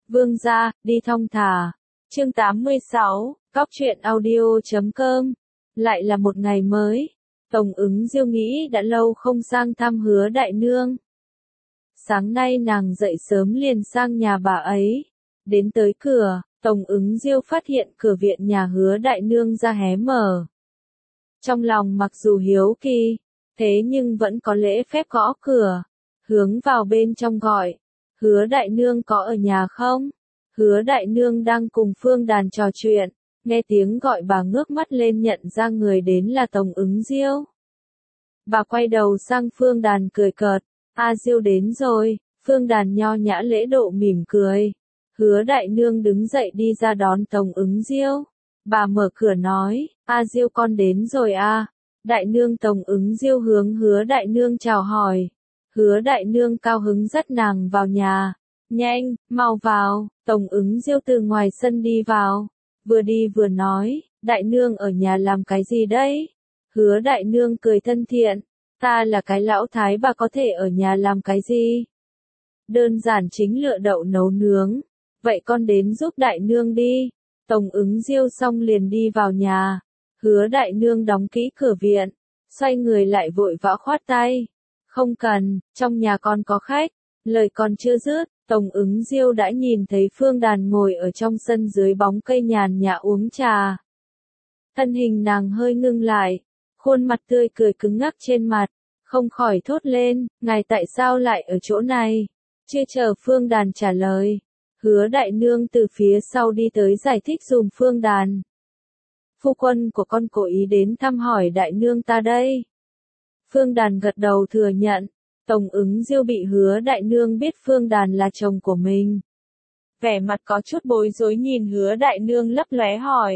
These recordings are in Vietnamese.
Vương gia, đi thong thả. Chương 86, Cóc truyện audio.com. Lại là một ngày mới. Tổng Ứng Diêu nghĩ đã lâu không sang thăm Hứa đại nương. Sáng nay nàng dậy sớm liền sang nhà bà ấy. Đến tới cửa, Tổng Ứng Diêu phát hiện cửa viện nhà Hứa đại nương ra hé mở. Trong lòng mặc dù hiếu kỳ, thế nhưng vẫn có lễ phép gõ cửa, hướng vào bên trong gọi. Hứa đại nương có ở nhà không? Hứa đại nương đang cùng Phương Đàn trò chuyện, nghe tiếng gọi bà ngước mắt lên nhận ra người đến là Tổng Ứng Diêu. Bà quay đầu sang Phương Đàn cười cợt, A Diêu đến rồi. Phương Đàn nho nhã lễ độ mỉm cười. Hứa đại nương đứng dậy đi ra đón Tổng Ứng Diêu. Bà mở cửa nói, A Diêu con đến rồi à. Đại nương. Tổng Ứng Diêu hướng Hứa đại nương chào hỏi. Hứa đại nương cao hứng dắt nàng vào nhà. Nhanh, mau vào. Tổng Ứng Diêu từ ngoài sân đi vào. Vừa đi vừa nói, đại nương ở nhà làm cái gì đấy? Hứa đại nương cười thân thiện. Ta là cái lão thái bà có thể ở nhà làm cái gì? Đơn giản chính lựa đậu nấu nướng. Vậy con đến giúp đại nương đi. Tổng Ứng Diêu xong liền đi vào nhà. Hứa đại nương đóng kỹ cửa viện. Xoay người lại vội vã khoát tay. Không cần, trong nhà con có khách. Lời còn chưa dứt, Tổng Ứng Diêu đã nhìn thấy Phương Đàn ngồi ở trong sân dưới bóng cây nhàn nhã uống trà. Thân hình nàng hơi ngưng lại, khuôn mặt tươi cười cứng ngắc trên mặt, không khỏi thốt lên, ngài tại sao lại ở chỗ này? Chưa chờ Phương Đàn trả lời, Hứa đại nương từ phía sau đi tới giải thích dùm Phương Đàn. Phu quân của con cố ý đến thăm hỏi đại nương ta đây. Phương Đàn gật đầu thừa nhận. Tổng Ứng Diêu bị Hứa đại nương biết Phương Đàn là chồng của mình. Vẻ mặt có chút bối rối nhìn Hứa đại nương lấp lóe hỏi.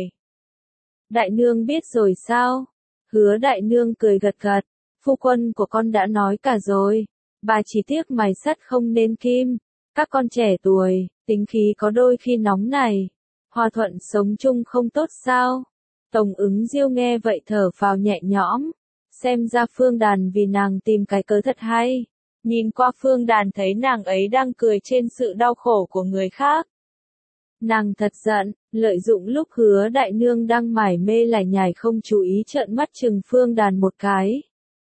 Đại nương biết rồi sao? Hứa đại nương cười gật gật. Phu quân của con đã nói cả rồi. Bà chỉ tiếc mài sắt không nên kim. Các con trẻ tuổi, tính khí có đôi khi nóng này. Hòa thuận sống chung không tốt sao? Tổng Ứng Diêu nghe vậy thở phào nhẹ nhõm. Xem ra Phương Đàn vì nàng tìm cái cớ thật hay. Nhìn qua Phương Đàn thấy nàng ấy đang cười trên sự đau khổ của người khác. Nàng thật giận, lợi dụng lúc Hứa đại nương đang mải mê lải nhải không chú ý trợn mắt chừng Phương Đàn một cái.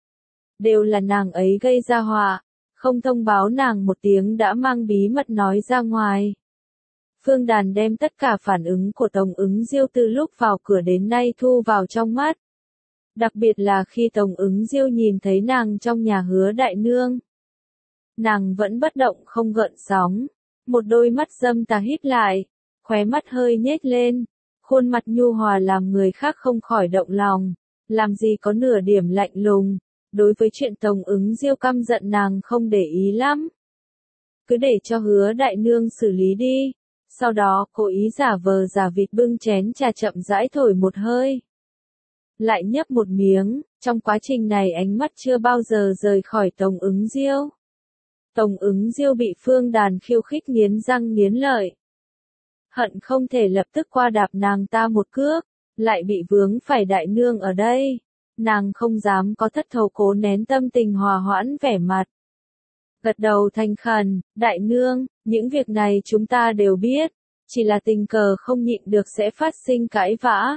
Đều là nàng ấy gây ra họa, không thông báo nàng một tiếng đã mang bí mật nói ra ngoài. Phương Đàn đem tất cả phản ứng của Tổng Ứng Diêu từ lúc vào cửa đến nay thu vào trong mắt. Đặc biệt là khi Tổng Ứng Diêu nhìn thấy nàng trong nhà Hứa đại nương. Nàng vẫn bất động không gợn sóng, một đôi mắt dâm tà híp lại, khóe mắt hơi nhếch lên, khuôn mặt nhu hòa làm người khác không khỏi động lòng, làm gì có nửa điểm lạnh lùng. Đối với chuyện Tổng Ứng Diêu căm giận nàng không để ý lắm. Cứ để cho Hứa đại nương xử lý đi. Sau đó cố ý giả vờ giả vịt bưng chén trà chậm rãi thổi một hơi. Lại nhấp một miếng, trong quá trình này ánh mắt chưa bao giờ rời khỏi Tổng Ứng Diêu. Tổng Ứng Diêu bị Phương Đàn khiêu khích nghiến răng nghiến lợi. Hận không thể lập tức qua đạp nàng ta một cước, lại bị vướng phải đại nương ở đây. Nàng không dám có thất thố cố nén tâm tình hòa hoãn vẻ mặt. Gật đầu thành khẩn, đại nương, những việc này chúng ta đều biết, chỉ là tình cờ không nhịn được sẽ phát sinh cãi vã.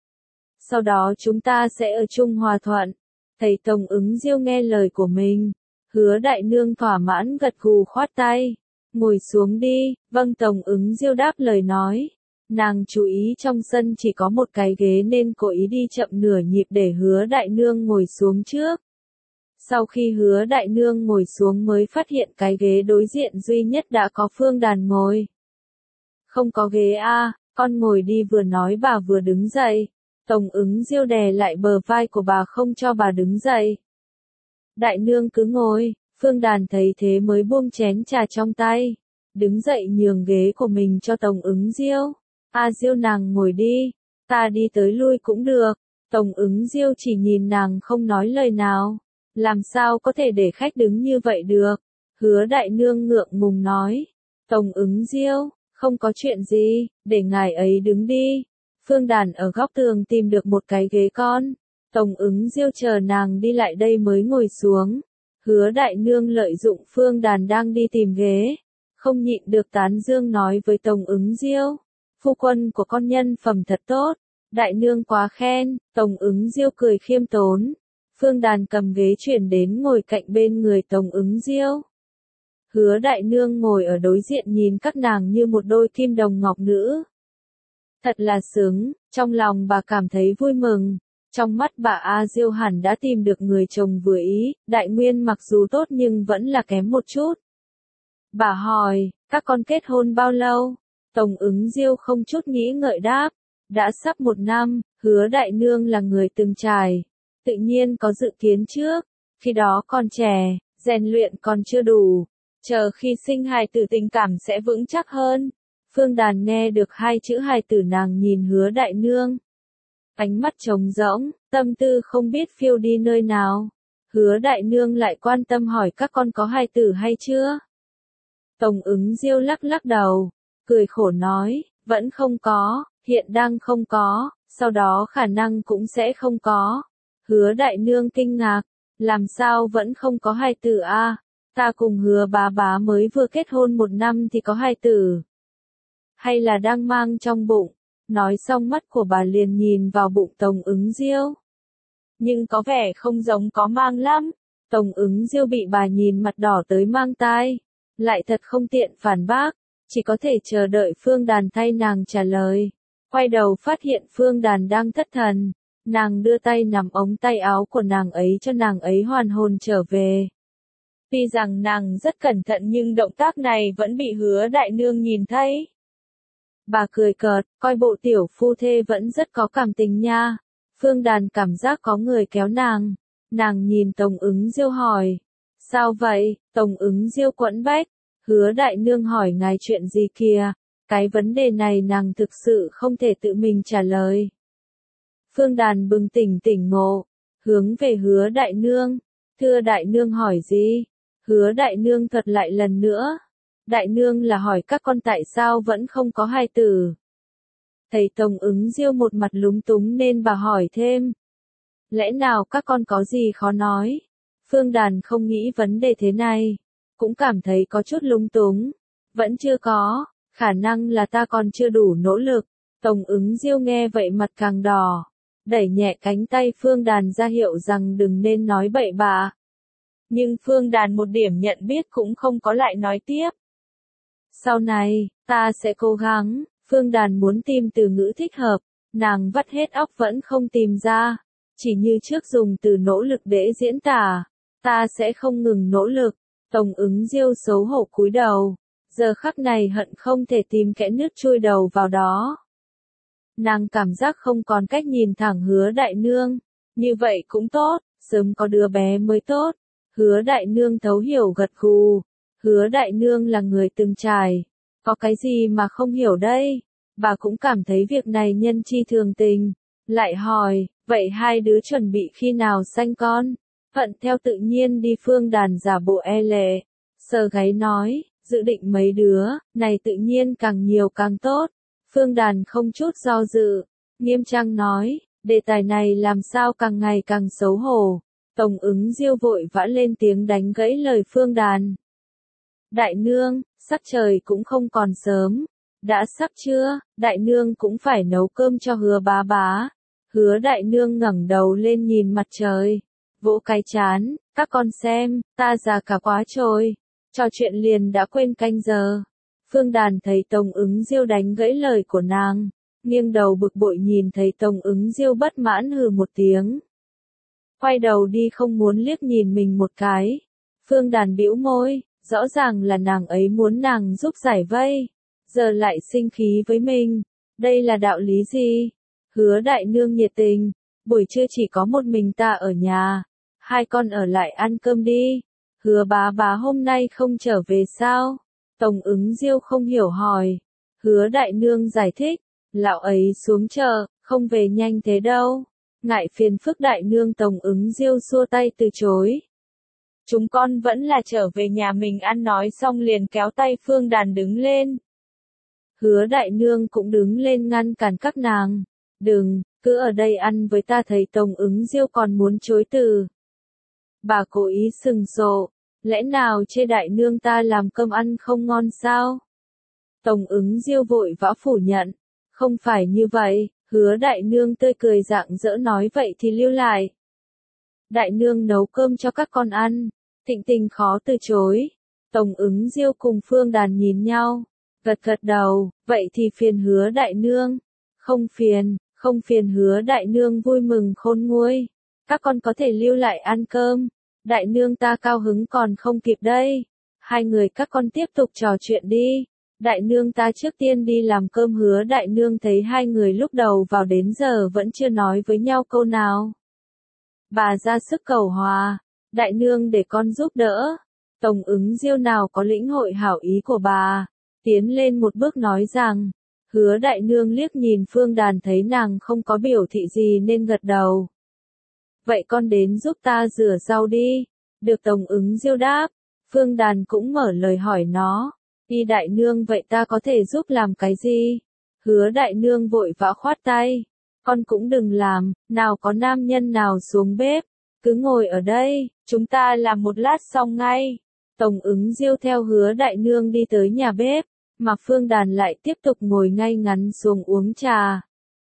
Sau đó chúng ta sẽ ở chung hòa thuận. Thấy Tổng Ứng Diêu nghe lời của mình, Hứa đại nương thỏa mãn gật gù khoát tay. Ngồi xuống đi. Vâng. Tổng Ứng Diêu đáp lời nói. Nàng chú ý trong sân chỉ có một cái ghế nên cố ý đi chậm nửa nhịp để Hứa đại nương ngồi xuống trước. Sau khi Hứa đại nương ngồi xuống mới phát hiện cái ghế đối diện duy nhất đã có Phương Đàn ngồi. Không có ghế à, con ngồi đi. Vừa nói bà vừa đứng dậy. Tổng Ứng Diêu đè lại bờ vai của bà không cho bà đứng dậy. Đại nương cứ ngồi. Phương Đàn thấy thế mới buông chén trà trong tay. Đứng dậy nhường ghế của mình cho Tổng Ứng Diêu. A Diêu nàng ngồi đi. Ta đi tới lui cũng được. Tổng Ứng Diêu chỉ nhìn nàng không nói lời nào. Làm sao có thể để khách đứng như vậy được? Hứa đại nương ngượng ngùng nói. Tổng Ứng Diêu, không có chuyện gì, để ngài ấy đứng đi. Phương Đàn ở góc tường tìm được một cái ghế con. Tổng Ứng Diêu chờ nàng đi lại đây mới ngồi xuống. Hứa đại nương lợi dụng Phương Đàn đang đi tìm ghế. không nhịn được tán dương nói với Tống Ứng Diêu, phu quân của con nhân phẩm thật tốt, đại nương quá khen. Tống Ứng Diêu cười khiêm tốn. Phương Đàn cầm ghế chuyển đến ngồi cạnh bên người Tống Ứng Diêu. Hứa đại nương ngồi ở đối diện nhìn các nàng như một đôi kim đồng ngọc nữ. Thật là sướng, trong lòng bà cảm thấy vui mừng. Trong mắt bà A Diêu hẳn đã tìm được người chồng vừa ý, đại nguyên mặc dù tốt nhưng vẫn là kém một chút. Bà hỏi, các con kết hôn bao lâu? Tống Ứng Diêu không chút nghĩ ngợi đáp, đã sắp 1 năm. Hứa đại nương là người từng trải, tự nhiên có dự kiến trước, khi đó còn trẻ, rèn luyện còn chưa đủ, chờ khi sinh hài tử tình cảm sẽ vững chắc hơn. Phương Đàn nghe được 2 chữ hài tử, nàng nhìn Hứa đại nương, ánh mắt trống rỗng, tâm tư không biết phiêu đi nơi nào. Hứa đại nương lại quan tâm hỏi các con có hài tử hay chưa? Tống Ứng Diêu lắc lắc đầu, cười khổ nói, vẫn không có, hiện đang không có, sau đó khả năng cũng sẽ không có. Hứa đại nương kinh ngạc, làm sao vẫn không có hài tử a? Ta cùng Hứa bá bá mới vừa kết hôn 1 năm thì có hài tử. Hay là đang mang trong bụng? Nói xong mắt của bà liền nhìn vào bụng Tống Ứng Diêu. Nhưng có vẻ không giống có mang lắm. Tống Ứng Diêu bị bà nhìn mặt đỏ tới mang tai. Lại thật không tiện phản bác, chỉ có thể chờ đợi Phương Đàn thay nàng trả lời. Quay đầu phát hiện Phương Đàn đang thất thần. Nàng đưa tay nắm ống tay áo của nàng ấy cho nàng ấy hoàn hồn trở về. Tuy rằng nàng rất cẩn thận nhưng động tác này vẫn bị Hứa đại nương nhìn thấy. Bà cười cợt, coi bộ tiểu phu thê vẫn rất có cảm tình nha. Phương Đàn cảm giác có người kéo nàng. Nàng nhìn Tống Ứng Diêu hỏi. Sao vậy? Tống Ứng Diêu quẫn bách. Hứa đại nương hỏi ngài chuyện gì kìa? Cái vấn đề này nàng thực sự không thể tự mình trả lời. Phương Đàn bừng tỉnh tỉnh ngộ. Hướng về Hứa đại nương. Thưa đại nương hỏi gì? Hứa đại nương thuật lại lần nữa. Đại nương là hỏi các con tại sao vẫn không có hài tử. Thấy Tống Ứng Diêu một mặt lúng túng nên bà hỏi thêm. Lẽ nào các con có gì khó nói? Phương Đàn không nghĩ vấn đề thế này. Cũng cảm thấy có chút lung túng. Vẫn chưa có, khả năng là ta còn chưa đủ nỗ lực. Tống Ứng Diêu nghe vậy mặt càng đỏ. Đẩy nhẹ cánh tay Phương Đàn ra hiệu rằng đừng nên nói bậy bạ. Nhưng Phương Đàn một điểm nhận biết cũng không có, lại nói tiếp. Sau này, ta sẽ cố gắng. Phương Đàn muốn tìm từ ngữ thích hợp, nàng vắt hết óc vẫn không tìm ra. Chỉ như trước dùng từ nỗ lực để diễn tả. Ta sẽ không ngừng nỗ lực. Tống Ứng Diêu xấu hổ cúi đầu. Giờ khắc này hận không thể tìm kẽ nước chui đầu vào đó. Nàng cảm giác không còn cách nhìn thẳng Hứa đại nương. Như vậy cũng tốt, sớm có đứa bé mới tốt. Hứa đại nương thấu hiểu gật gù. Hứa đại nương là người từng trải. Có cái gì mà không hiểu đây? Bà cũng cảm thấy việc này nhân chi thường tình. Lại hỏi, vậy 2 đứa chuẩn bị khi nào sanh con? Thuận theo tự nhiên đi. Phương Đàn giả bộ e lệ. Sờ gáy nói, dự định mấy đứa, này tự nhiên càng nhiều càng tốt. Phương Đàn không chút do dự. Nghiêm trang nói, đề tài này làm sao càng ngày càng xấu hổ. Tống Ứng Diêu vội vã lên tiếng đánh gãy lời Phương Đàn. Đại nương, sắc trời cũng không còn sớm. Đã sắp trưa, đại nương cũng phải nấu cơm cho Hứa bá bá. Hứa đại nương ngẩng đầu lên nhìn mặt trời. Vỗ cái chán, các con xem, ta già cả quá rồi. Trò chuyện liền đã quên canh giờ. Phương Đàn thấy Tống Ứng Diêu đánh gãy lời của nàng. Nghiêng đầu bực bội nhìn thấy Tống Ứng Diêu bất mãn hừ một tiếng. Quay đầu đi không muốn liếc nhìn mình một cái. Phương Đàn bĩu môi, rõ ràng là nàng ấy muốn nàng giúp giải vây. Giờ lại sinh khí với mình. Đây là đạo lý gì? Hứa đại nương nhiệt tình. Buổi trưa chỉ có một mình ta ở nhà. 2 con ở lại ăn cơm đi. Hứa bá bá hôm nay không trở về sao? Tống Ứng Diêu không hiểu hỏi. Hứa đại nương giải thích. Lão ấy xuống chợ, không về nhanh thế đâu. Ngại phiền phức đại nương. Tống Ứng Diêu xua tay từ chối. Chúng con vẫn là trở về nhà mình ăn. Nói xong liền kéo tay Phương Đàn đứng lên. Hứa đại nương cũng đứng lên ngăn cản các nàng. Đừng, cứ ở đây ăn với ta. Thấy Tống Ứng Diêu còn muốn chối từ. Bà cố ý sừng sộ. Lẽ nào chê đại nương ta làm cơm ăn không ngon sao? Tổng ứng Diêu vội vã phủ nhận. Không phải như vậy, Hứa đại nương tươi cười rạng rỡ nói vậy thì lưu lại. Đại nương nấu cơm cho các con ăn. Thịnh Tình khó từ chối. Tổng ứng Diêu cùng Phương Đàn nhìn nhau. Gật gật đầu, vậy thì phiền Hứa đại nương. Không phiền Hứa đại nương vui mừng khôn nguôi. Các con có thể lưu lại ăn cơm. Đại nương ta cao hứng còn không kịp đây. Hai người các con tiếp tục trò chuyện đi. Đại nương ta trước tiên đi làm cơm. Hứa đại nương thấy hai người lúc đầu vào đến giờ vẫn chưa nói với nhau câu nào. Bà ra sức cầu hòa. Đại nương để con giúp đỡ. Tổng ứng Diêu nào có lĩnh hội hảo ý của bà. Tiến lên một bước nói rằng. Hứa đại nương liếc nhìn Phương Đàn thấy nàng không có biểu thị gì nên gật đầu. Vậy con đến giúp ta rửa rau đi. Được Tổng ứng Diêu đáp. Phương Đàn cũng mở lời hỏi nó. Đi đại nương vậy ta có thể giúp làm cái gì? Hứa đại nương vội vã khoát tay. Con cũng đừng làm, nào có nam nhân nào xuống bếp. Cứ ngồi ở đây, chúng ta làm một lát xong ngay. Tổng ứng Diêu theo Hứa đại nương đi tới nhà bếp, mà Phương Đàn lại tiếp tục ngồi ngay ngắn xuống uống trà.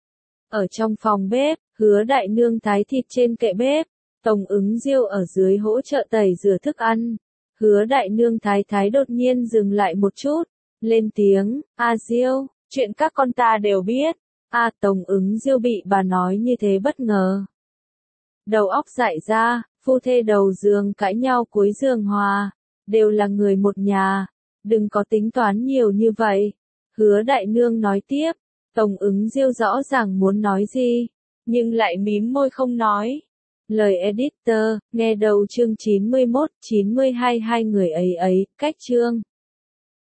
Ở trong phòng bếp, Hứa đại nương thái thịt trên kệ bếp. Tổng ứng Diêu ở dưới hỗ trợ tẩy rửa thức ăn. Hứa đại nương thái đột nhiên dừng lại một chút, lên tiếng, Diêu, chuyện các con ta đều biết. Tổng ứng Diêu bị bà nói như thế bất ngờ. Đầu óc dại ra, phu thê đầu giường cãi nhau cuối giường hòa, đều là người một nhà, đừng có tính toán nhiều như vậy. Hứa đại nương nói tiếp, Tổng ứng Diêu rõ ràng muốn nói gì, nhưng lại mím môi không nói. Lời editor, nghe đầu chương 91, 92 hai người ấy, cách chương.